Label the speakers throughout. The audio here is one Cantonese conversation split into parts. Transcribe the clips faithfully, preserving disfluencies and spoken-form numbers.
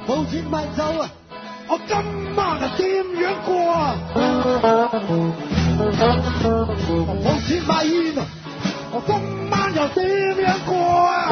Speaker 1: 冇錢買酒啊！我今晚係點樣過啊？冇錢買煙啊！我今晚又點樣過啊？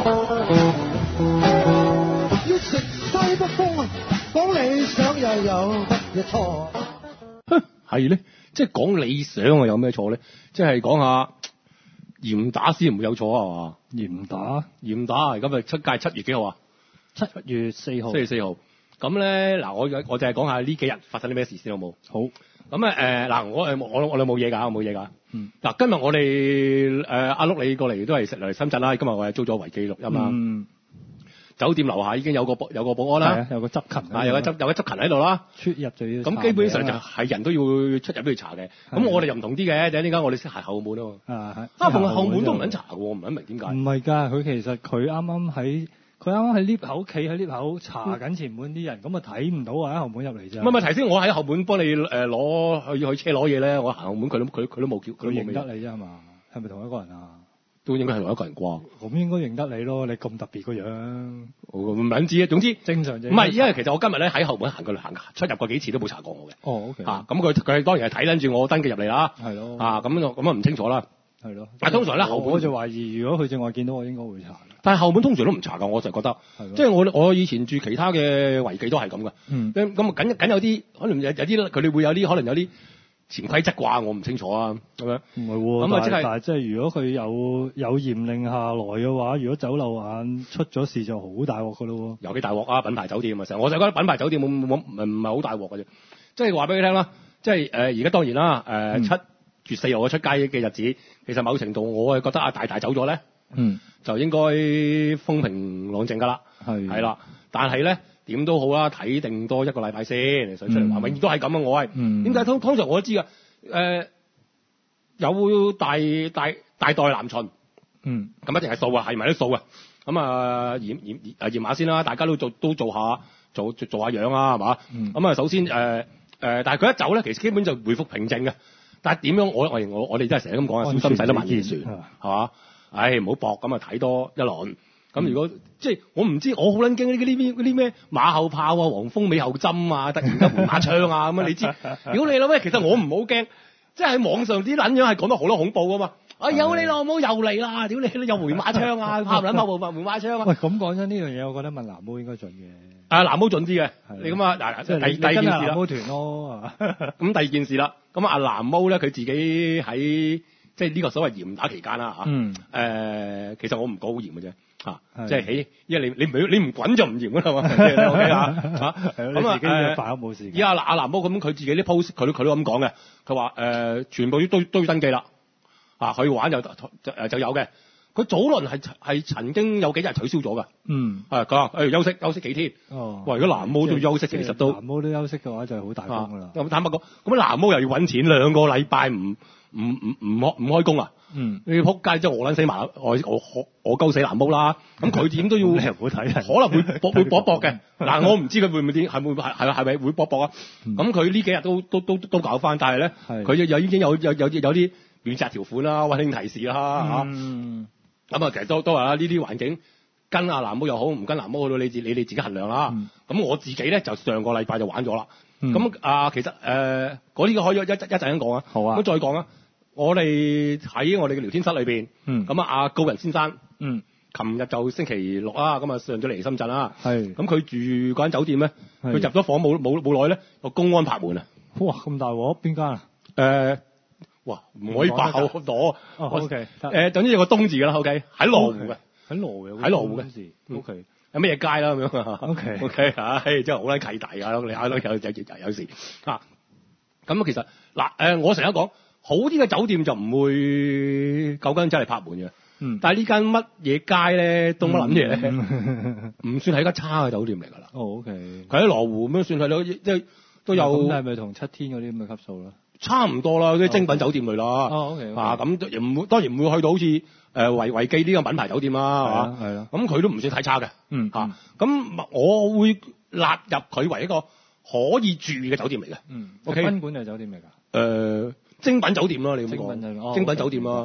Speaker 1: 要食西北風啊！講理想又有乜嘢錯？
Speaker 2: 係咧，即係講理想啊，有咩錯咧？即係講下嚴打先唔會有錯啊嘛？
Speaker 3: 嚴打
Speaker 2: 嚴打，而家咪出街七月幾號啊？
Speaker 3: 七月四號。
Speaker 2: 七月四號。咁咧嗱，我我就係講下呢幾日發生啲咩事先好冇？
Speaker 3: 好。
Speaker 2: 咁啊誒嗱，我誒我我哋冇嘢㗎，我冇嘢㗎。
Speaker 3: 嗯。
Speaker 2: 嗱，今日我哋誒阿碌你過嚟都係食嚟深圳啦。今日我係租咗維記錄音啦。
Speaker 3: 嗯。酒
Speaker 2: 店樓下已經有個保有個保安啦。
Speaker 3: 係啊，有個執勤。
Speaker 2: 啊，有個執有個執勤喺度啦。
Speaker 3: 出入就要。
Speaker 2: 咁基本上就係人都要出入都要查嘅。咁我哋又唔同啲嘅，點解我哋識行後門啊嘛？
Speaker 3: 啊
Speaker 2: 係。啊，逢後門都唔肯查嘅喎，唔肯明點解？
Speaker 3: 唔係㗎，佢其實佢啱啱喺。佢啱啱喺 lift 口企喺 lift 口查緊前門啲人，咁啊睇唔到啊喺後門入嚟啫。
Speaker 2: 唔係唔係，提先我喺後門幫你誒攞去去車攞嘢咧，我行後門佢都佢佢都冇叫，佢
Speaker 3: 認得你啫嘛？係咪同一個人啊？
Speaker 2: 都應該係同一個人啩？
Speaker 3: 咁應該認得你咯，你咁特別個樣。
Speaker 2: 唔撚知啊，總之
Speaker 3: 正常啫。
Speaker 2: 唔係，因為其實我今日咧喺後門行過行出入過幾次都冇查過我嘅。
Speaker 3: 哦，OK。
Speaker 2: 嚇，咁佢佢當然係睇撚住我登記入嚟啦。
Speaker 3: 係咯。
Speaker 2: 啊，咁咁啊唔清楚啦。
Speaker 3: 係咯。
Speaker 2: 但係通常咧後門
Speaker 3: 我就懷疑，如果佢正話見到我，應該會查。
Speaker 2: 但係後門通常都唔查㗎，我就覺得，即係我我以前住其他嘅維記都係咁㗎。
Speaker 3: 嗯。
Speaker 2: 咁咁緊緊有啲可能有有啲佢哋會有啲可能有啲潛規則啩，我唔清楚啊。咁樣。
Speaker 3: 唔係喎。
Speaker 2: 咁啊，即係
Speaker 3: 但係即係如果佢有有嚴令下來嘅話，如果走漏眼出咗事就好大鑊㗎咯喎。
Speaker 2: 有幾大鑊啊！品牌酒店啊，成日我就覺得品牌酒店冇冇唔唔係好大鑊㗎啫。即係話俾你聽啦，即係誒而家當然啦，誒、呃嗯、七月四號我出街嘅日子，其實某程度我係覺得阿大大走咗咧。
Speaker 3: 嗯。
Speaker 2: 就應該風平浪靜㗎啦，係係啦。但係咧點都好啦，睇定多一個禮拜先，想出嚟話，永遠都係咁啊！我係點解通通常我都知㗎，誒、呃、有大大大袋南巡，
Speaker 3: 嗯，咁
Speaker 2: 一定係數啊，係咪都數啊？咁啊驗驗誒驗下先啦，大家都做都做下做做，做下樣啊，係嘛？咁、嗯、啊首先誒誒、呃呃，但係佢一走咧，其實基本就回復平靜嘅。但係點樣我我我我哋真係成日咁講啊，小心駛得萬年船，係嘛？唉，唔好搏咁啊！睇多一輪。咁如果、嗯、即係我唔知，我好撚驚呢啲啲咩馬後炮啊、黃蜂尾後針啊、突然間回馬槍啊咁啊！你知？如果你諗咩，其實我唔好驚，即係喺網上啲撚樣係講得好多恐怖噶嘛。哎有你老母又嚟啦！屌你又回馬槍啊！怕唔撚怕冇回馬槍啊？
Speaker 3: 喂，咁講真呢樣嘢，我覺得問藍毛應該準嘅。
Speaker 2: 啊，藍毛準啲嘅。你咁啊，嗱，
Speaker 3: 即係
Speaker 2: 第第二件事啦。
Speaker 3: 藍毛團咯。咁
Speaker 2: 第二件事啦，咁啊，藍毛咧，佢自己喺。即係呢個所謂嚴打期間啦嚇，
Speaker 3: 嗯，誒、
Speaker 2: 呃，其實我唔講好嚴嘅啫嚇，即係起，因為你你唔你唔滾就唔嚴㗎啦嘛，OK 啊嚇，咁啊誒，
Speaker 3: 快冇事。
Speaker 2: 而家阿藍毛咁佢自己啲 post 佢都佢都咁講嘅，佢話誒全部都都要登記啦，啊去玩就誒就有嘅，佢早輪係係曾經有幾日取消咗㗎，
Speaker 3: 嗯，
Speaker 2: 係佢話誒休息休息幾天，哦，喂如果藍毛都要休息，其實都
Speaker 3: 藍毛都休息嘅話就係好大風㗎啦。
Speaker 2: 咁坦白講，咁藍毛又要揾錢，兩個禮拜唔。唔唔唔開唔開工啊！嗯，你仆街即係我撚死埋，我我我我鳩死藍毛啦！咁佢點都要，你又唔好睇，可能會搏會搏搏嘅。嗱，我唔知佢會唔會點，係會係係係咪會搏搏啊？咁佢呢幾日都都都都搞翻，但係咧，佢又已經有有有有啲免責條款啦、溫馨提示啦嚇。嗯，咁啊，其實都都係啦，呢啲環境跟阿藍毛又好，唔跟藍毛好到你自你哋自己衡量啦。咁、嗯、我自己咧就上個禮拜就玩咗啦。咁、嗯、啊，其實誒嗰啲可以一一一陣間講啊。好啊。咁再講啊。我哋喺我哋嘅聊天室裏邊，咁啊阿高人先生，嗯，琴日就星期六啊，咁啊上咗嚟深圳啦，係，咁佢住嗰間酒店咧，佢入咗房冇冇冇耐咧，個公安拍門啊，
Speaker 3: 哇咁大鑊，邊間啊？
Speaker 2: 誒、呃，哇唔可以爆咗，
Speaker 3: 哦 OK，
Speaker 2: 誒總之有個東字㗎啦 ，OK， 喺羅湖嘅，
Speaker 3: 喺羅湖，
Speaker 2: 喺羅湖嘅，OK，有咩嘢街啦咁樣
Speaker 3: ，OK
Speaker 2: OK，唉真係好撚契弟㗎，你睇到有有有有時啊，咁其實嗱誒，我成日講。好啲嘅酒店就唔會夠間真係拍門嘅，嗯，但係呢間乜嘢街咧，都乜撚嘢咧，唔、嗯、算係一間差嘅酒店嚟㗎啦。哦 ，OK，佢喺羅湖咁樣算係咯，即係都有。咁
Speaker 3: 係咪同七天嗰啲咁嘅級數咧？
Speaker 2: 差唔多啦，啲精品酒店類啦。
Speaker 3: 哦 ，OK，, okay
Speaker 2: 啊咁唔會當然唔會去到好似誒維維記呢個品牌酒店啦，係嘛？係啦。咁佢都唔算太差嘅。嗯。嚇、啊，咁我會納入佢為一個可以住嘅酒店嚟嘅。嗯。O K。賓
Speaker 3: 館係酒店嚟㗎？誒、
Speaker 2: 呃。精品酒店咯，你咁講。精品酒店咯，哦、精品酒店咯。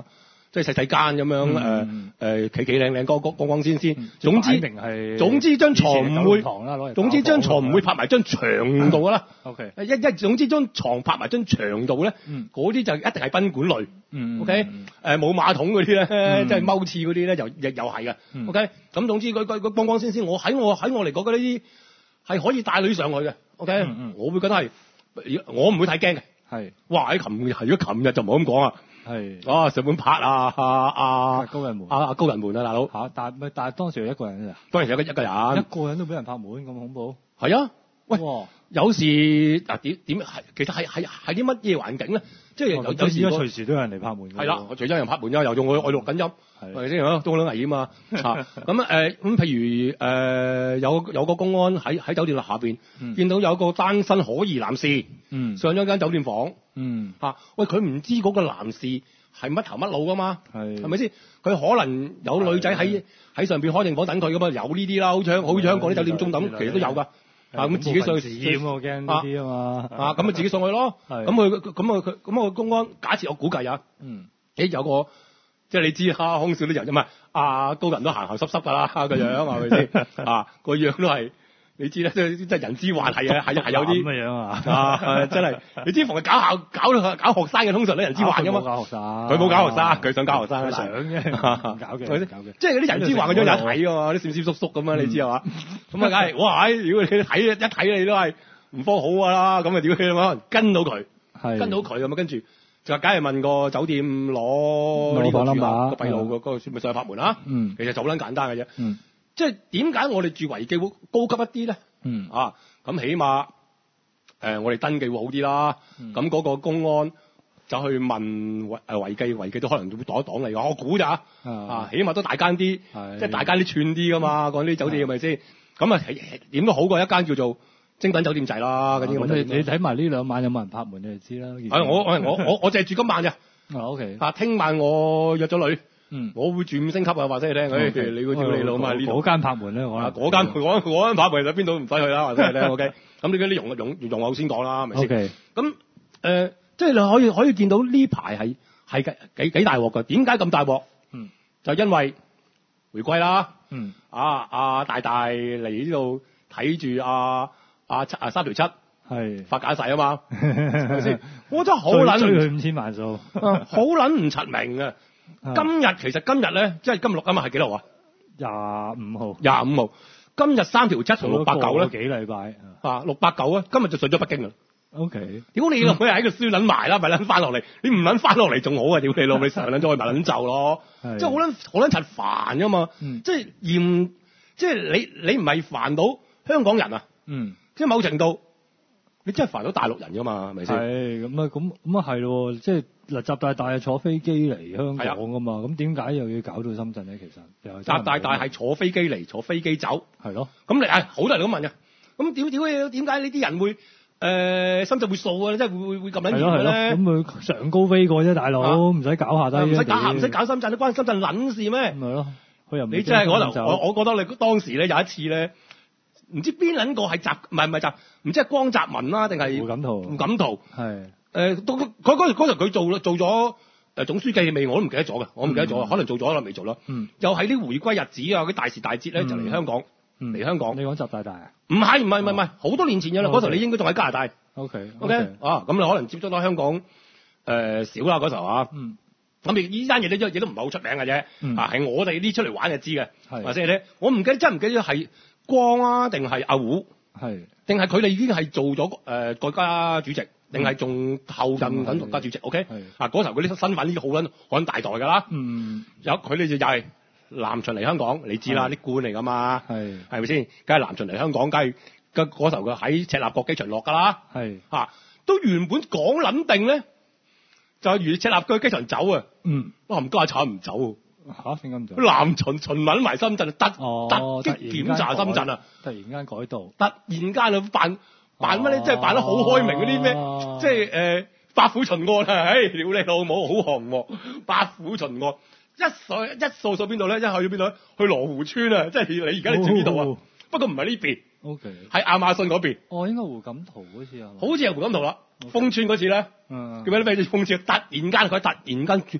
Speaker 2: 即係細細間咁樣誒誒企企靚靚光光光光鮮鮮。總之
Speaker 3: 明係
Speaker 2: 總之張床唔會，總之張床唔會拍埋張牆度㗎啦。
Speaker 3: OK，
Speaker 2: 一一總之張床拍埋張牆度咧，嗰啲就一定係賓館類。OK，誒冇馬桶嗰啲咧，即係踎廁嗰啲咧，又又又係嘅。OK，咁總之佢佢佢光光鮮鮮，我喺我喺我嚟講呢啲係可以帶女上去嘅。OK，我會覺得係我唔會太驚嘅。係，哇！喺琴日如果琴日就唔好咁講啊。係，啊上門拍啊啊啊
Speaker 3: 高人門，
Speaker 2: 啊高人門啊大佬
Speaker 3: 嚇！但係但係當時有一個人啊，
Speaker 2: 當時有一個一個人，
Speaker 3: 一個人都俾人拍門咁恐怖。
Speaker 2: 係啊，喂，有時嗱點點係其實係係係啲乜嘢環境咧？即係有有時
Speaker 3: 隨時都有人嚟拍門。係啦，
Speaker 2: 我隨時有人拍門㗎，又用我我錄緊音，係咪先啊？都好危險啊！咁誒咁譬如誒有有個公安喺喺酒店下邊見到有個單身可疑男士，嗯，上咗間酒店房。嗯，嚇、啊，喂，佢唔知嗰個男士係乜頭乜腦噶嘛？係，係咪先？佢可能有女仔喺喺上邊開定房等佢噶嘛？有呢啲啦，好似好似香港啲酒店中等，其實都有噶。啊，咁自己上去試，
Speaker 3: 我驚呢啲啊嘛。
Speaker 2: 啊，咁啊自己上去咯。係，咁佢咁啊佢咁啊公安假設我估計啊，嗯，誒有個即係你知啦，空少啲人啫嘛，啊高人都行行濕濕噶啦個樣係咪先？啊個樣都係。你知啦，即係即係人之患係啊，係係有啲咁嘅樣啊，啊真係，你知逢係搞校搞搞學生嘅，通常都人之患噶嘛。佢冇搞學生，佢冇搞學生，佢想搞學生。想嘅，搞嘅，搞嘅。即係嗰啲人之患嗰張有睇㗎嘛，啲閃閃縮縮咁樣，你知係嘛？咁啊，梗係哇！如果你睇一睇你都係唔方好㗎啦，咁啊屌你可能跟到佢，跟到佢咁啊，跟住就梗係問個酒店攞呢個住個閉路個嗰個咪上去拍門啦。嗯，其實就好撚簡單嘅啫。嗯。即係點解我哋住維記會高級一啲咧？嗯啊，咁起碼誒、呃、我哋登記會好啲啦。咁嗰、嗯、個公安就去問維誒維記，維記都可能會擋一擋你㗎。我估咋啊？起碼都大間啲，即係大間啲串啲㗎嘛。嗰啲酒店係咪先？咁啊點都好過一間叫做精品酒店仔啦。嗰啲咁
Speaker 3: 你你睇埋呢兩晚有冇人拍門你就知啦。
Speaker 2: 係我我我我我淨係住今晚咋。
Speaker 3: 啊 OK。
Speaker 2: 啊，聽晚我約咗女。嗯，我會住五星級啊，話俾你聽。誒，譬如你個屌你老母呢度
Speaker 3: 嗰間拍門咧，我
Speaker 2: 嗰間嗰嗰間拍門喺邊度唔使去啦，話俾你聽。O K，咁你嗰啲容容容我先講啦，係咪先？
Speaker 3: OK，
Speaker 2: 咁誒，即係你可以可以見到呢排係係幾幾幾大鑊㗎？點解咁大鑊？嗯，就因為回歸啦。嗯，啊啊大大嚟呢度睇住啊啊七啊三條七係發假誓啊嘛，係咪先？我真係好撚
Speaker 3: 追佢五千萬數，
Speaker 2: 好撚唔出名啊！今日其實今日咧，即係今日錄今日係幾號啊？
Speaker 3: 廿五號。
Speaker 2: 廿五號。今日三條七同六八九咧。
Speaker 3: 幾禮拜
Speaker 2: 啊？六八九啊！今日就上咗北京啦。
Speaker 3: O K。
Speaker 2: 屌你老母喺度輸撚埋啦，咪撚翻落嚟？你唔撚翻落嚟仲好啊！屌你老母，你成撚咗去咪撚就咯。即係好撚好撚柒煩噶嘛。嗯、即係嫌，即係你你唔係煩到香港人啊。嗯。即係某程度，你真係煩到大陸人噶嘛？係咪先？
Speaker 3: 係咁啊！咁咁啊係咯，即係。嗱，習大大係坐飛機嚟香港噶嘛，咁點解又要搞到深圳咧？其實
Speaker 2: 習大大係坐飛機嚟，坐飛機走，
Speaker 3: 係咯。
Speaker 2: 咁你係好多人都問嘅，咁點點點解呢啲人會誒、呃、深圳會掃啊？即係會會會咁撚熱咧？
Speaker 3: 咁佢上高飛過啫，大佬唔使搞下低，
Speaker 2: 唔使搞唔使搞深圳，你關深圳撚事咩？
Speaker 3: 咪咯，佢又
Speaker 2: 你真係可能我我覺得你當時咧有一次咧，唔知邊撚個係習唔係唔係習，唔知係江澤民啦定係胡錦濤？胡錦濤係。誒，到佢嗰嗰時佢做做咗誒總書記未？我都唔記得咗嘅，我唔記得咗，嗯、可能做咗，可能未做啦。嗯，又係啲回歸日子啊，啲大時大節咧、嗯、就嚟香港，嚟、嗯、香港。
Speaker 3: 你講習大大啊？
Speaker 2: 唔係唔係唔係唔係，好多年前嘅啦。嗰、哦、時候你應該仲喺加拿大。
Speaker 3: O K
Speaker 2: O K 啊，咁你可能接觸到香港誒、呃、少啦嗰時候啊。嗯。咁亦呢單嘢咧，亦都唔係好出名嘅啫。嗯、啊，係我哋啲出嚟玩就知嘅。係。或者咧，我唔記得真唔記得係光啊，定係阿胡？係。定係佢哋已經係做咗誒、呃、國家主席。定係仲後任緊國家主席 ，OK？啊，嗰時候嗰啲身份已經好撚好撚大代㗎啦。嗯，有佢哋就又係南巡嚟香港，你知啦，啲官嚟㗎嘛。係係咪先？梗係南巡嚟香港，梗係嗰時候佢喺赤鱲角機場落㗎啦。係啊，都原本講撚定咧，就係如赤鱲角機場走啊。嗯，哇唔該炒唔走
Speaker 3: 嚇，點解唔走？
Speaker 2: 南巡巡撚埋深圳，突
Speaker 3: 哦
Speaker 2: 突擊檢查深圳啊！
Speaker 3: 突然間改道，
Speaker 2: 突然間啊辦。辦乜咧？即係辦得好開明嗰啲咩？即係誒八府巡按啊！唉，屌你老母，好寒喎！八府巡按一掃一掃掃邊度咧？一去到邊度咧？去羅湖村啊！即係你而家你住呢度啊？哦、不過唔係呢邊 ，OK，係亞馬遜嗰邊。
Speaker 3: 哦，應該胡錦濤好似啊，
Speaker 2: 好似係胡錦濤啦。Okay. 豐村嗰次咧，叫咩咩？豐村突然間佢突然間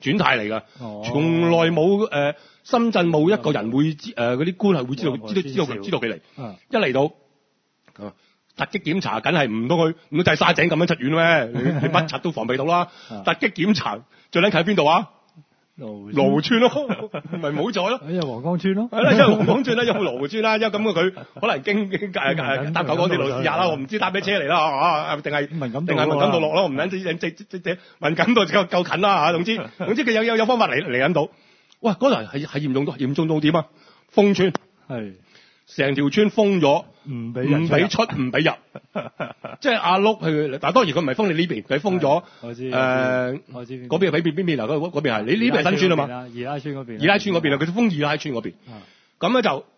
Speaker 2: 轉態嚟㗎，
Speaker 3: 哦、
Speaker 2: 從來冇誒、呃、深圳冇一個人會知誒嗰啲官係會知道知道知道佢知道佢嚟，
Speaker 3: 嗯、
Speaker 2: 一嚟到啊突擊檢查，梗係唔通佢唔通就係沙井咁樣出院咩？你你乜柒都防備到啦！突擊檢查最撚近喺邊度啊？羅湖村咯，咪冇咗咯。
Speaker 3: 因為黃崗村咯，
Speaker 2: 係啦，因為黃崗村啦，因為羅湖村啦，因為咁嘅佢可能經經誒誒搭九廣鐵路試下啦，我唔知搭咩車嚟啦嚇，定係
Speaker 3: 敏感
Speaker 2: 定係敏感度落咯，我唔撚知即即即即敏感度夠夠近啦嚇。總之總之佢有有有方法嚟嚟緊到。哇！嗰陣係係嚴重到嚴重到點啊？封村
Speaker 3: 係
Speaker 2: 成條村封咗，
Speaker 3: 唔俾
Speaker 2: 唔俾出唔俾入，即係阿碌去。但係當然佢唔係封你呢邊，佢封咗誒
Speaker 3: 我知
Speaker 2: 嗰邊係邊邊邊啊？嗰嗰邊係你呢邊係新村啊嘛？
Speaker 3: 二拉村嗰邊，
Speaker 2: 二拉村嗰邊啊，佢封二拉村嗰邊。咁咧就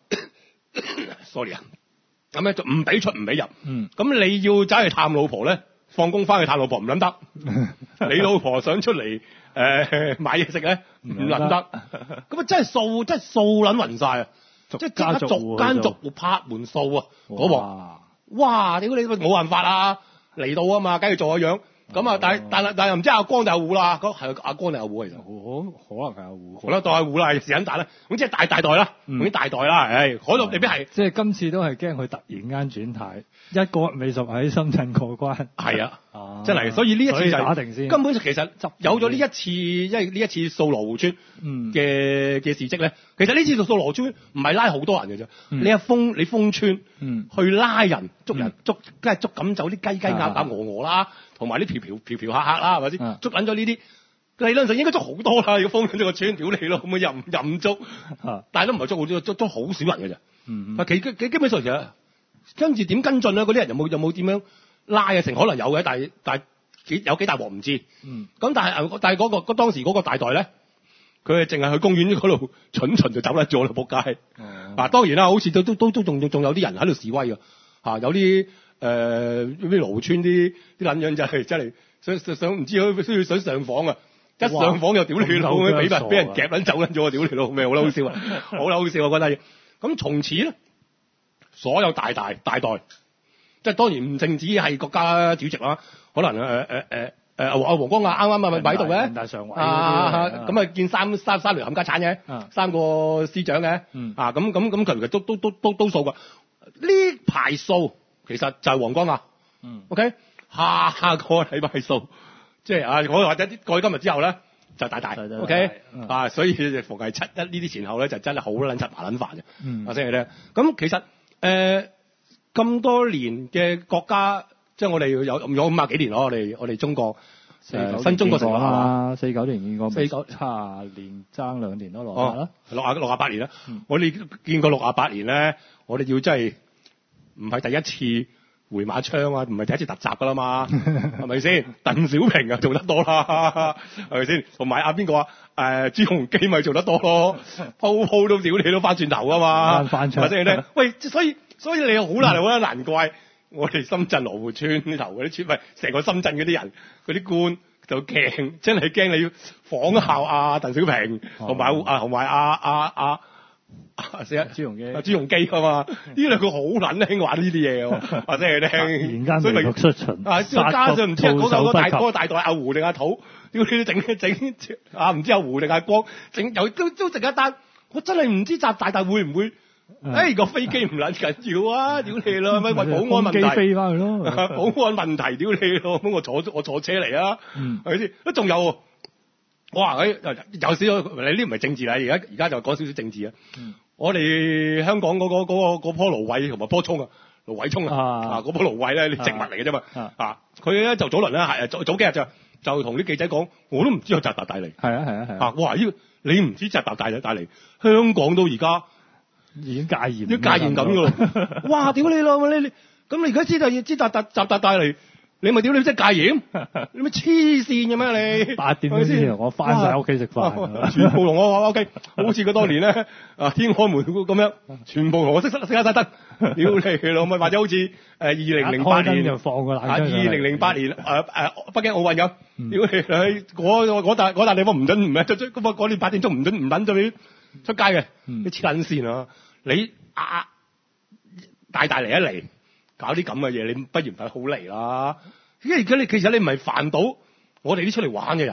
Speaker 2: sorry 啊，咁咧就唔俾出唔俾入。
Speaker 3: 嗯，
Speaker 2: 咁你要走去探老婆咧，放工翻去探老婆唔撚得。你老婆想出嚟誒買嘢食咧，唔撚得。咁啊真係掃真係掃撚暈曬啊！即係家逐間逐戶拍門掃啊！嗰鑊，哇！屌你冇辦法啊！嚟到啊嘛，梗係做個樣。咁啊，但係但係但係又唔知阿光定阿胡啦，嗰係阿光定阿胡其實，
Speaker 3: 可可能係阿胡，
Speaker 2: 好啦，當阿胡啦，時間大啦，咁即係大大代啦，已經大代啦，唉，可能未必係，
Speaker 3: 即係今次都係驚佢突然間轉態，一個未熟喺深圳過關，
Speaker 2: 係啊，真係，所以呢一次就
Speaker 3: 打定先，
Speaker 2: 根本其實有咗呢一次，因為呢一次掃羅湖村嘅嘅事蹟咧，其實呢次掃羅湖村唔係拉好多人嘅啫，你一封你封村，去拉人捉人捉，梗係捉咁走啲雞雞鴨鴨鵝鵝啦。同埋啲嫖嫖嫖嫖客客啦，係咪先？捉緊咗呢啲理論上應該捉好多啦，要封緊咗個村屌你咯，咁啊任任捉，但係都唔係捉好多，捉捉好少人嘅啫。嗯嗯。其基基本上其實跟住點跟進咧？嗰啲人有冇有冇點樣拉啊？成可能有嘅，但係但係幾有幾大鑊唔知。嗯。咁但係但係嗰個嗰當時嗰個大代咧，佢係淨係去公園嗰度巡巡就走甩咗啦，仆街。哦。嗱當然啦，好似都都都都仲仲有啲人喺度示威㗎，嚇有啲。誒啲羅湖村啲啲撚樣就係真係想想想唔知佢需要想上訪啊！一上訪就屌你老味，俾人俾人夾撚走撚咗啊！屌你老味，好啦好笑啊！好啦好笑啊！覺得咁從此咧，所有大大大代，即係當然唔淨止係國家主席啦，可能誒誒誒誒阿阿黃光亞啱啱咪咪喺度嘅，人大常委啊咁啊見三三三條冚家產嘅，三個司長嘅，啊咁咁咁其實都都都都都數㗎，呢排數。其實就係黃光亞，嗯 ，OK，下下個禮拜數，即係啊，我或者過去今日之後咧就大大 ，OK，啊，所以逢係七一呢啲前後咧就真係好撚柒麻撚煩嘅，嗯，啊，即係咧，咁其實誒咁多年嘅國家，即係我哋有有五廿幾年咯，我哋我哋中國誒新中國成立啦，
Speaker 3: 四九年見過，四九七年爭兩年都落下啦，
Speaker 2: 六廿六廿八年啦，我哋見過六廿八年咧，我哋要真係。唔係第一次回馬槍啊，唔係第一次突襲噶啦嘛，係咪先？鄧小平啊做得多啦，係咪先？同埋阿邊個啊？誒朱鎔基咪做得多咯，鋪鋪都屌你都翻轉頭噶嘛，
Speaker 3: 翻槍，
Speaker 2: 係咪先咧？喂，所以所以你好難好難怪我哋深圳羅湖村呢頭嗰啲村，唔係成個深圳嗰啲人嗰啲官就驚，真係驚你要仿效阿鄧小平，同埋啊同埋阿阿阿。死啊！朱鎔基，朱鎔基啊嘛，呢兩個好撚興玩呢啲嘢喎，或者係咧，所以咪
Speaker 3: 出巡
Speaker 2: 啊，加上唔知嗰個大嗰個大代阿胡定阿土，屌你整整啊，唔知阿胡定阿光整又都都整一單，我真係唔知習大大會唔會？誒個飛機唔撚緊要啊！屌你咯，咪為保安問題
Speaker 3: 飛翻去咯，
Speaker 2: 保安問題屌你咯，咁我坐我坐車嚟啊，係咪先？都仲有。哇！誒有少少，你呢唔係政治啦，而家而家就講少少政治啊。嗯、我哋香港嗰、嗰個嗰、嗰個嗰棵蘆葦同埋棵葱啊，蘆葦葱啊，啊嗰棵蘆葦咧，啲植物嚟嘅啫嘛。啊，佢咧、啊、就早輪咧係早早幾日就就同啲記者講，我都唔知有習大大嚟。係啊係啊係啊！哇！呢你唔知習大大大嚟，香港到而家
Speaker 3: 已經戒嚴，
Speaker 2: 都戒嚴咁噶咯。哇！屌你老母你你，咁你而家知道要知習大習大大嚟。你咪屌你真係戒嚴？你咪黐線嘅咩你？
Speaker 3: 八點鐘先，我翻晒屋企食飯，
Speaker 2: 全部同我話 OK，好似佢當年咧啊天安門咁樣，全部同我熄熄熄晒燈，屌你老母！或者好似誒二零零八年
Speaker 3: 就放個冷
Speaker 2: 啊二零零八年誒誒北京奧運咁，屌你喺嗰嗰笪嗰笪地方唔准唔係咁啊嗰年八點鐘唔准唔撚咗你出街嘅，你黐撚線啊！你啊大大嚟一嚟。搞啲咁嘅嘢，你不如唔係好嚟啦。因為而家你其實你唔係煩到我哋啲出嚟玩嘅人啊，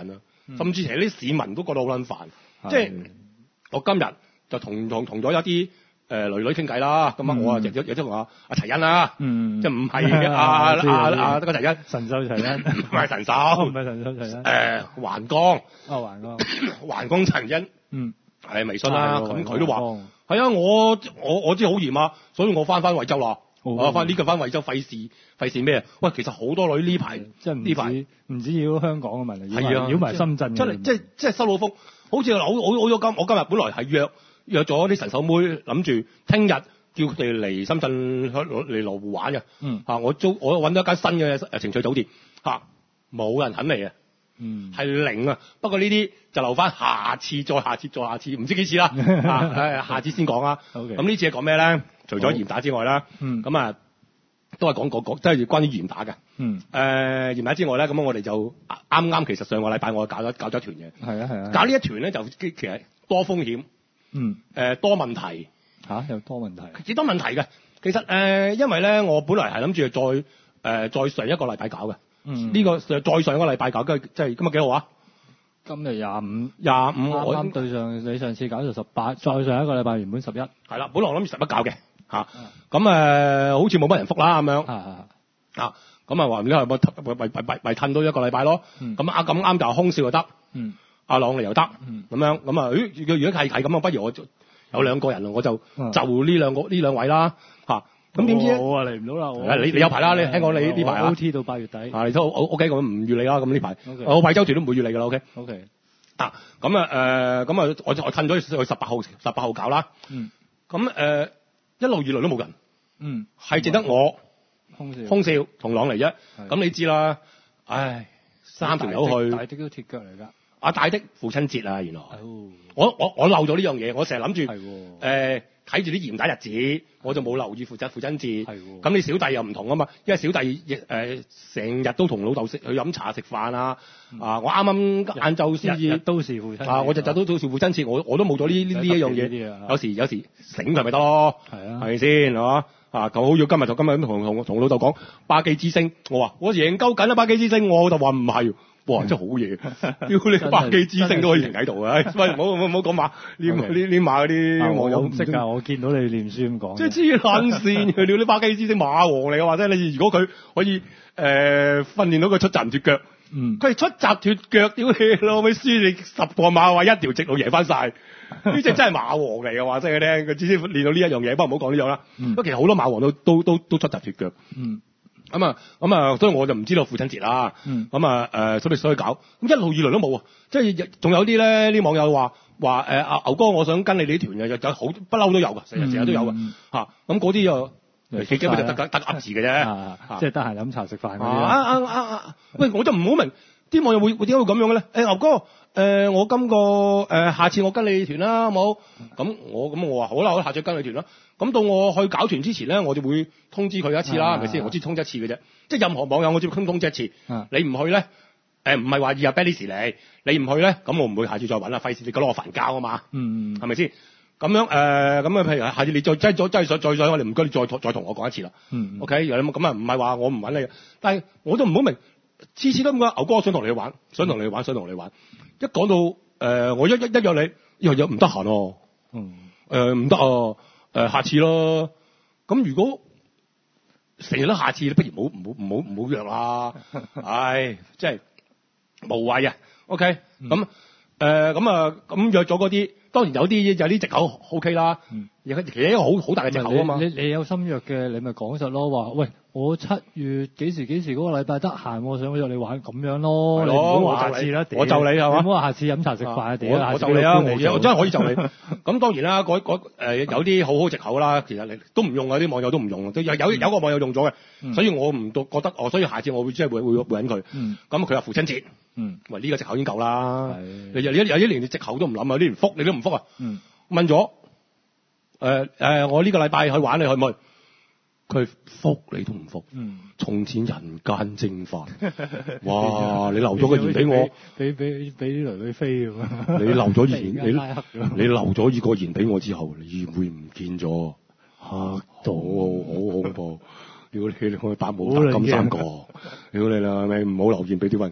Speaker 2: 嗯、甚至其實啲市民都覺得好撚煩。即係我今日就同同同咗一啲誒女女傾偈啦，咁啊我啊亦亦亦都同阿阿齊欣啦，即係唔係阿阿阿得個齊欣，
Speaker 3: 神獸齊欣，
Speaker 2: 唔係神獸，唔
Speaker 3: 係神獸齊欣，
Speaker 2: 誒環江，
Speaker 3: 啊環江，
Speaker 2: 環江陳欣，嗯係微信啦，咁佢都話係啊，我我我知好嚴啊，所以我翻翻惠州啦。我翻呢個翻惠州費事費事咩啊？喂，其實好多女呢排
Speaker 3: 即係呢排唔止擾香港嘅問題，
Speaker 2: 係啊，
Speaker 3: 擾埋深圳嘅。
Speaker 2: 真係即係即係收到風，好似我我我咗今我今日本來係約約咗啲神手妹，諗住聽日叫佢哋嚟深圳嚟羅湖玩嘅。嗯，嚇我租我揾咗一間新嘅誒情趣酒店嚇，冇人肯嚟啊。嗯，係零啊。不過呢啲就留翻下次再下次再下次，唔知幾次啦。啊，下次先講啦。好嘅。咁呢次係講咩咧？除咗嚴打之外啦，咁、嗯、啊都係講講講，即係關於嚴打嘅。嗯。誒、呃、嚴打之外咧，咁我哋就啱啱其實上個禮拜我搞咗搞咗一團嘢。係啊係啊。搞呢一團咧就其實多風險。嗯。誒、呃、多問題。嚇、啊？有多問題？幾多問題嘅？其實誒、呃，因為咧我本來係諗住再誒、呃、再上一個禮拜搞嘅。嗯。呢、這個再上一個禮拜搞，即係即係今日幾號啊？今日廿五，廿五。啱啱對上你上次搞就十八，再上一個禮拜原本十一。係啦，本來我諗住十一搞嘅。嚇，咁誒、呃、好似冇乜人覆啦咁樣，啊咁啊話唔知係咪咪咪咪褪到一個禮拜咯，咁啊咁啱就空少又得，嗯，阿朗尼又得，咁、嗯、樣咁啊，誒如果如果係係咁啊，不如我有兩個人啊，我就就呢兩個呢兩位啦，嚇，咁點知我啊嚟唔到啦，你你有排啦，你聽講你呢排啊 O T 到八月底，啊你都 O K 咁唔預你啦，咁呢排，我惠州團都唔會預你噶啦 ，OK，OK，、okay? okay. 啊咁啊誒咁啊我我褪咗去十八號十八號搞啦，嗯，咁誒。呃一路以來都冇人，嗯，係淨得我，空少，空少同朗嚟啫。咁你知啦，唉，三條友去，大的都鐵腳嚟㗎。阿大的父親節啊，原來，哦、我我我漏咗呢樣嘢，我成日諗住，誒睇住啲嚴打日子，我就冇留意父親父親節。係咁你小弟又唔同啊嘛，因為小弟亦誒成日都同老豆食去飲茶食飯啊，嗯、啊我啱啱晏晝先至都是父親節啊，我日日都都是父親節，我我都冇咗呢呢呢一樣嘢。有時有時醒佢咪得咯，係啊，係咪先係嘛？啊，咁好要今日就今日咁同同同老豆講巴基之星，我話我贏鳩緊啦巴基之星，我老豆話唔係。哇！真係好嘢，屌你百幾之星都可以停喺度嘅，喂，唔好唔好唔好講馬，呢呢呢馬嗰啲網友唔識㗎，我見到你念書咁講，即係黐撚線，佢屌啲百幾之星馬王嚟嘅，或者你如果佢可以誒、呃、訓練到佢出閘脫腳，嗯，佢係出閘脫腳，屌你老味輸你十個馬話一條直路贏翻晒，呢隻真係馬王嚟嘅話，真係聽佢只先練到呢一樣嘢，不過唔好講呢樣啦，不過其實好多馬王都都都都出閘脫腳，嗯。咁啊，咁啊，所以我就唔知道父親節啦。嗯。咁啊，誒，所以所以搞，咁一路以來都冇啊。即係仲有啲咧，啲網友話話誒，阿牛哥，我想跟你哋團嘅，有有好不嬲都有噶，成日成日都有㗎。嚇，咁嗰啲又幾幾咪得得得噏字嘅啫。即係得閒飲茶食飯嗰啲。啊啊啊啊！喂，我就唔好明，啲網友會會點解會咁樣嘅咧？誒，牛哥，誒，我今個誒下次我跟你團啦，好冇？咁我咁我話好啦，我下次跟你團啦。咁到我去搞團之前咧，我就會通知佢一次啦，係咪先？我知通知一次嘅啫，即係任何網友我只會通通知一次。啊、你唔去咧，誒唔係話以後 bad 時嚟，你唔去咧，咁我唔會下次再揾啦，費事你覺得我煩交啊嘛。嗯，係咪先？咁樣誒，咁、呃、啊，譬如下次你再真係真係想再想我哋唔該你再再同我講一次啦。嗯 OK，有冇咁啊？唔係話我唔揾你，但係我都唔好明，次次都咁講，牛哥我想同你玩，想同你玩，想同你玩。一講到誒、呃，我一一一約你，又又唔得閒喎。嗯。誒唔得啊！誒、呃，下次咯。咁如果成日都下次，你不如唔好唔好唔好唔好約啦。唉，真係無謂啊。OK，咁誒咁啊咁約咗嗰啲，當然有啲有啲藉口 OK 啦。嗯，其實一個好好大嘅藉口啊嘛。你你，你有心約嘅，你咪講實咯。話喂，我七月幾時幾時嗰個禮拜得閒，我想約你玩咁樣咯。你唔好話下次啦，我就你係嘛？唔好話下次飲茶食飯啊！我我就你啊！我真係可以就你。咁當然啦，嗰嗰誒有啲好好藉口啦。其實你都唔用啊，啲網友都唔用，都有有有個網友用咗嘅、嗯，所以我唔覺得哦。所以下次我會即係會會會揾佢。咁佢話父親節，嗯，喂呢、呢個藉口已經夠啦。有有有一年你藉口都唔諗啊，有啲唔覆你都唔覆啊。嗯，問咗誒誒，我呢個禮拜去玩，你去唔去？佢覆你都唔覆。嗯，從前人間蒸發。哇！你留咗個言俾我，俾俾俾啲女女飛咁啊！你留咗言，你你留咗呢個言俾我之後，你會唔見咗？嚇到好恐怖！如果你你去打冇打金三角，如果你啦，咪唔好留言俾啲位牛。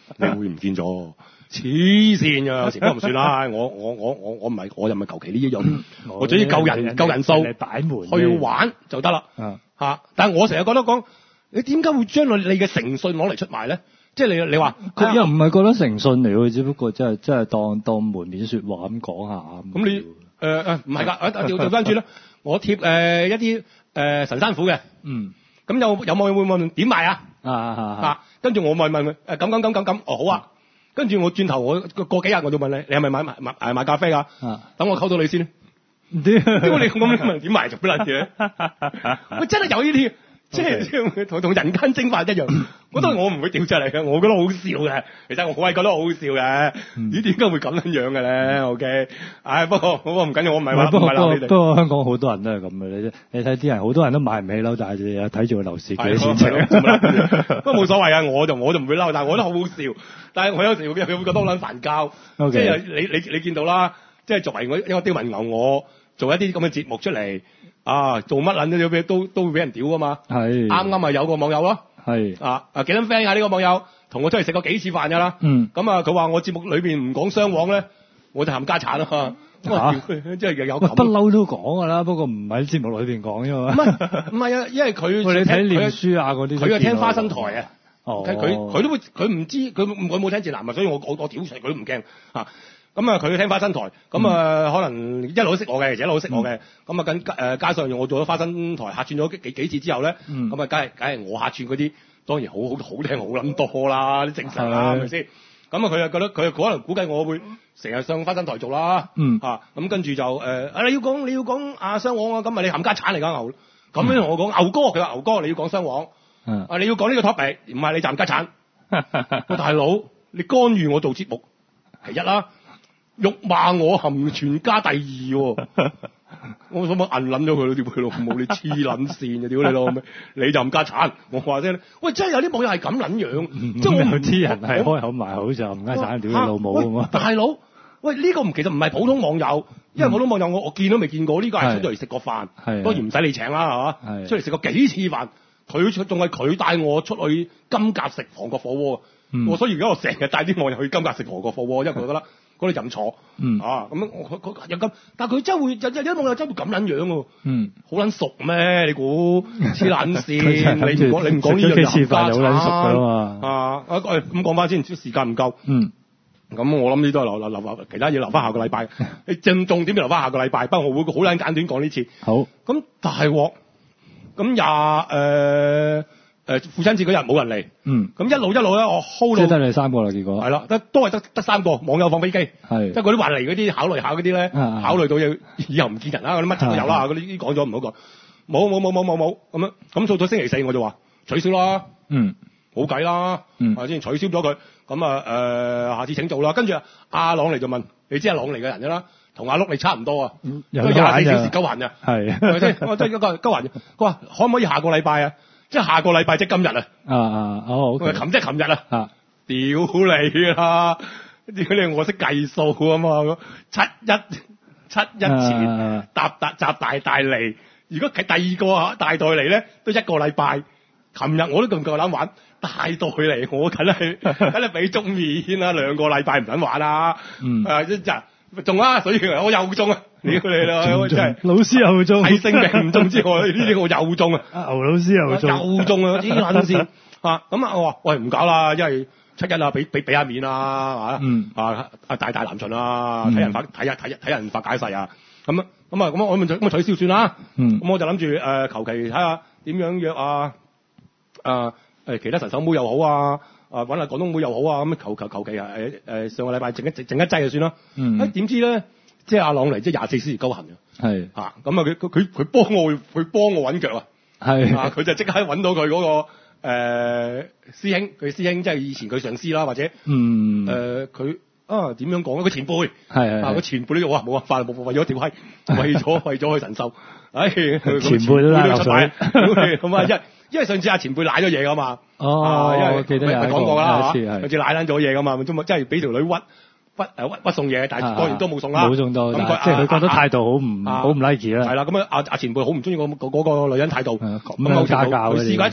Speaker 2: 你會唔見咗？黐線㗎，有時都唔算啦。我我我我我唔係，我又唔係求其呢一樣，我總之夠人夠人數去玩就得啦。嚇！但係我成日覺得講，你點解會將你你嘅誠信攞嚟出賣咧？即係你你話
Speaker 3: 佢又唔係覺得誠信嚟喎，只不過真係真係當當門面説話咁講下。
Speaker 2: 咁你誒誒唔係㗎？啊調調翻轉啦，我貼誒一啲誒神山虎嘅，嗯，咁有有冇會問點賣啊？啊啊啊！跟住我問問佢誒咁咁咁咁咁，哦好啊。跟住我轉頭我過幾日我就問你，你係咪買買買誒買咖啡㗎？等我溝到你先。點解你咁問點賣做乜撚嘢？喂，真係有呢啲，即係同同人間蒸發一樣。我覺得我唔會掉出嚟嘅，我覺得好笑嘅。其實我係覺得好好笑嘅。咦？點解會咁樣樣嘅咧 ？OK，唉，不過不過唔緊要，我唔係話唔係鬧你哋。不過
Speaker 3: 香港好多人都係咁嘅你啫。你睇啲人好多人都買唔起樓，但係睇住個樓市幾多錢值。
Speaker 2: 不過冇所謂啊，我就我就唔會嬲，但係我覺得好好笑。但係我有時會會覺得好撚煩交。即係你你你見到啦，即係作為我一個刁民牛我。做一啲咁嘅節目出嚟，啊，做乜撚都都都會俾人屌噶嘛。係啱啱咪有個網友咯。係啊啊幾多 friend 啊呢個網友，同我出嚟食過幾次飯㗎啦。嗯。咁啊，佢話我節目裏邊唔講雙簧咧，我就冚家產啊嘛。嚇！即係有不
Speaker 3: 嬲都講㗎啦，不過唔喺節目裏邊講啫嘛。
Speaker 2: 唔係唔係啊，因為佢
Speaker 3: 你睇臉書啊嗰啲，
Speaker 2: 佢係聽花生台啊。
Speaker 3: 哦。
Speaker 2: 佢佢都會佢唔知佢佢冇聽節目，所以我我我屌佢佢都唔驚嚇。咁啊，佢聽花生台，咁啊，可能一路都識我嘅，一路都識我嘅。咁啊，緊誒加上我做咗花生台客串咗幾幾次之後咧，咁啊，梗係梗係我客串嗰啲，當然好好好聽好撚多啦，啲正常啦，係咪先？咁啊，佢又覺得佢可能估計我會成日上花生台做啦，嚇咁跟住就誒啊你要講你要講阿雙簧啊，咁啊你冚家產嚟㗎牛，咁樣同我講牛哥，佢話牛哥你要講雙簧，啊你要講呢個 topic，唔係你就冚家產。喂大佬，你干預我做節目係一啦。辱罵我含全家第二喎，我想乜銀撚咗佢咯，屌佢老母你黐撚線啊，屌你老味，你就唔家產，我話啫，喂真係有啲網友係咁撚樣，即係我
Speaker 3: 有啲人係開口埋口就唔家產，屌你老母咁啊！
Speaker 2: 大佬，喂呢個唔其實唔係普通網友，因為普通網友我我見都未見過，呢個係出咗嚟食個飯，當然唔使你請啦，係嘛？出嚟食過幾次飯，佢仲係佢帶我出去金甲食韓國火鍋，我所以而家我成日帶啲網友去金甲食韓國火鍋，因為佢覺得。嗰度任坐，嗯啊咁樣我佢有咁，但係佢真係會有有啲網友真係會咁撚樣喎，嗯，好撚熟咩？你估黐撚線？你唔講你唔講呢樣就家產啊啊！咁講翻先，時間唔夠，嗯，咁我諗呢都係留留留其他嘢留翻下個禮拜，你正重點要留翻下個禮拜，不過我會好撚簡短講呢次。好，咁大鑊，咁廿誒。誒父親節嗰日冇人嚟，嗯，咁一路一路咧，我 hold 到，
Speaker 3: 即係得你三個啦，結果係啦，得都係得得三個網友放飛機，係，即係嗰啲話嚟嗰啲考慮下嗰啲咧，考慮到嘢以後唔見人啦，嗰啲乜柒都有啦，嗰啲講咗唔好講，冇冇冇冇冇冇咁樣，咁到咗星期四我就話取消啦，嗯，冇計啦，嗯，啊先取消咗佢，咁啊誒下次請做啦，跟住阿朗嚟就問，你知阿朗嚟嘅人㗎啦，同阿碌你差唔多啊，廿四小時鳩閒㗎，係，係咪先？我真係一個鳩閒，佢話可唔可以下個禮拜啊？即係下個禮拜即係今日啊！啊啊哦，佢話琴即係琴日啊！啊，屌你啦！屌你我識計數啊嘛！七一七一前搭搭集大大嚟，如果係第二個大代嚟咧，都一個禮拜。琴日我都咁夠膽玩大代嚟，我梗係梗係俾足面啦！兩個禮拜唔撚玩啦！嗯，誒即係中啦，所以我又中啊！屌你啦，真係老師又中，
Speaker 2: 係性命唔中之外，呢啲我又中啊！
Speaker 3: 牛老師又中，
Speaker 2: 又中啊！啲撚線啊！咁啊，我話喂唔搞啦，因為七一啊，俾俾俾下面啦，嚇啊啊大大南巡啊，睇人發睇下睇睇人發解誓啊！咁啊咁啊咁我咪就咁啊取消算啦。咁我就諗住誒求其睇下點樣約啊啊誒其他神手妹又好啊。啊揾下廣東妹又好啊，咁求求求其啊誒誒上個禮拜整一整一劑就算啦。嗯。誒點知咧，即係阿朗嚟即係廿四小時鳩行嘅。係。啊，咁啊佢佢佢佢幫我佢幫我揾腳啊。係。啊，佢就即刻揾到佢嗰個誒師兄，佢師兄即係以前佢上司啦，或者嗯誒佢啊點樣講咧？佢前輩。係係。啊，個前輩呢個哇冇辦法冇為咗條閪，為咗為咗去神獸，唉前
Speaker 3: 輩都拉落水。
Speaker 2: 咁啊一。因為上次阿前輩賴咗嘢噶嘛，
Speaker 3: 哦，因為
Speaker 2: 我記得係講過啦，上次賴撚咗嘢噶嘛，咁咪即係俾條女屈屈誒屈屈送嘢，但係當然都冇送啦，
Speaker 3: 冇送到，咁佢即係佢覺得態度好唔好唔 like 啦，
Speaker 2: 係啦，咁啊阿阿前輩好唔中意嗰嗰個女人態度，咁
Speaker 3: 冇家教嘅。
Speaker 2: 佢試過一次，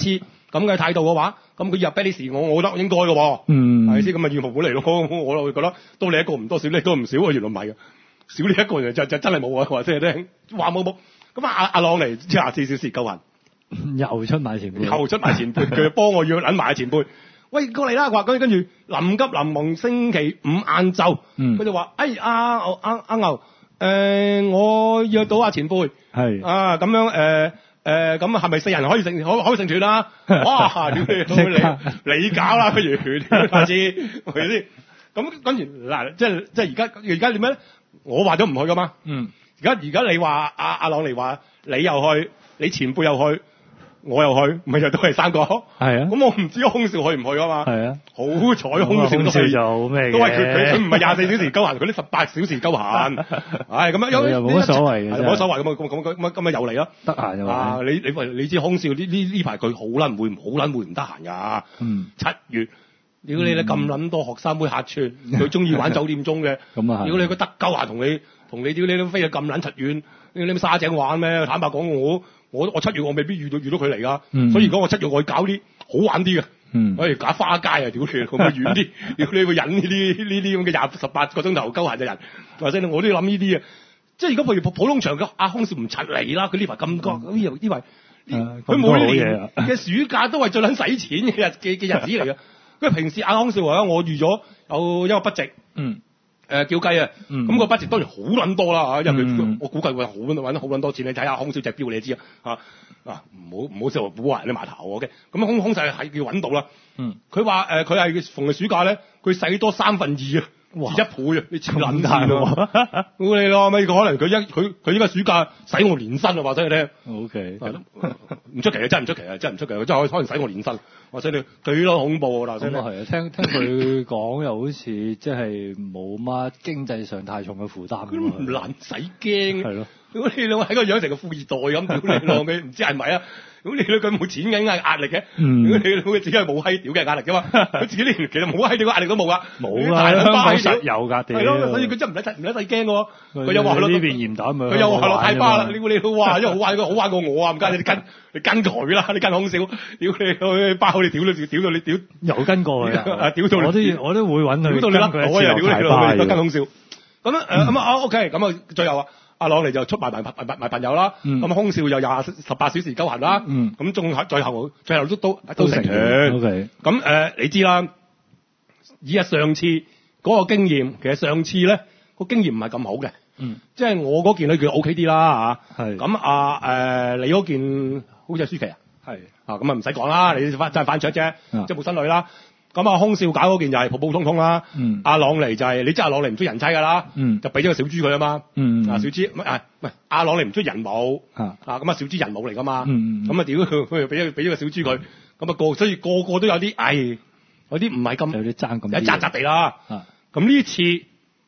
Speaker 3: 咁嘅態度嘅話，咁佢入 Benny 我，我覺得應該嘅喎，
Speaker 2: 嗯，
Speaker 3: 係咪先？咁啊，義務本嚟咯，我就會覺得多你一個唔多，少你一個唔少啊，原來唔係嘅，少你一個人就就真係冇啊，話聽聽，話冇冇。咁啊，阿阿朗尼即係廿四小時救人，
Speaker 2: 又出埋前輩，
Speaker 3: 又出埋前輩，佢就幫我要撚埋前輩。喂，過嚟啦！話跟跟住臨急臨忙，星期五晏晝，佢、嗯、就話：哎，阿阿阿牛，誒、呃，我約到阿前輩，係啊，咁樣誒誒，咁、呃、係咪四人可以成可可以成團啊？哇！屌你，你搞啦，不如下次係咪先？咁跟住嗱，即係即係而家而家點咩咧？我話咗唔去噶嘛。嗯。而家而家你話阿阿朗尼話你又去，你前輩又去。我又去，咪就都係三個。係啊，咁我唔知空少去唔去啊嘛。係啊，好彩空少都係
Speaker 2: 做咩？
Speaker 3: 都係佢佢佢唔係廿四小時鳩閒，佢啲十八小時鳩閒。唉，咁樣有
Speaker 2: 冇乜所謂嘅，
Speaker 3: 冇乜所謂咁啊咁咁咁咁啊又嚟咯。
Speaker 2: 得閒就
Speaker 3: 啊！你你喂你知空少呢呢呢排佢好撚會好撚會唔得閒㗎。嗯。七月，屌你咧咁撚多學生妹客串，佢中意玩酒店中嘅。咁啊係。屌你個得鳩閒同你同你屌你都飛到咁撚柒遠，你你沙井玩咩？坦白講我。我我七月我未必遇到遇到佢嚟噶，嗯、所以如果我七月我去搞啲好玩啲嘅，嗯、我哋搞花街啊，屌你，咁啊遠啲，屌你會引呢啲呢啲咁嘅廿十八個鐘頭鳩閒嘅人，或者我都要諗呢啲啊，即係如果譬如普普通場嘅阿空少唔出嚟啦，佢呢排咁多，呢呢排佢每年嘅暑假都係最撚使錢嘅日嘅嘅日子嚟嘅，因為平時阿空少啊，我預咗有一個筆值。嗯誒、呃、叫雞啊！咁、嗯、個 budget 當然好撚多啦嚇，因為佢、嗯、我估計會好揾得好撚多錢。你睇下空少隻標你知啊嚇啊！唔好唔好成日估壞人啲碼頭 OK。咁空空勢係要揾到啦。嗯，佢話誒佢係逢係暑假咧，佢使多三分二啊，至一倍啊！你黐撚線喎！估你咯，咪可能佢一佢佢依家暑假使我年薪啊，話俾你聽。O K，唔出奇啊！真係唔出奇啊！真係唔出奇啊！真係可能使我年薪。話俾你幾多恐怖啊！嗱，真係
Speaker 2: 係啊！聽聽佢講又好似即係冇乜經濟上太重嘅負擔咁啊！
Speaker 3: 唔難使驚係咯。如果你兩個喺個樣成個富二代咁，屌你老味，唔知係咪啊？咁你兩個冇錢嘅，壓力嘅。嗯。如果你兩個自己係冇閪屌嘅壓力噶嘛，佢自己連其實冇閪屌嘅壓力都冇噶。冇啊！香港實有㗎，屌。係咯，所以佢真唔使唔使使驚喎。佢又話呢邊嚴打佢又話落太巴啦！你你哇，因為好玩好玩過我啊！唔該，你跟你跟佢啦，你跟空少，屌你去包你屌到屌到你屌
Speaker 2: 又跟過佢啊！
Speaker 3: 屌到
Speaker 2: 我都我都會揾佢。
Speaker 3: 屌到你甩我又屌你老味，跟空少。咁啊誒咁啊 OK，咁啊最後啊。阿朗尼就出埋埋埋埋朋友啦，咁、嗯、空少又廿十八小時鳩閒啦，咁仲係最後最後都都都成團。咁誒、呃、你知啦，以啊上次嗰個經驗，其實上次咧個經驗唔係咁好嘅，嗯、即係我嗰件咧叫 O K 啲啦嚇，咁啊誒你嗰件好似係舒淇啊，係啊咁啊唔使講啦，你翻真係翻桌啫，即係冇新女啦。咁啊，空少搞嗰件就係普普通通啦。嗯。阿朗尼就係、是、你知阿朗尼唔中意人妻㗎啦。嗯。就俾咗個小豬佢啊嘛。嗯。啊小豬唔係唔係阿朗尼唔中意人母。啊。啊咁啊小豬人母嚟㗎嘛。嗯咁啊屌佢佢俾咗俾咗個小豬佢，咁啊個所以個個都有啲唉，有啲唔係咁有啲爭咁。有扎扎地啦。啊。咁呢次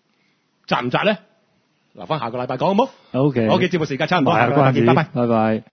Speaker 3: 扎唔扎咧？留翻下個禮拜講好冇？O K。我嘅節目時間差唔多。係，關子。拜拜。拜拜。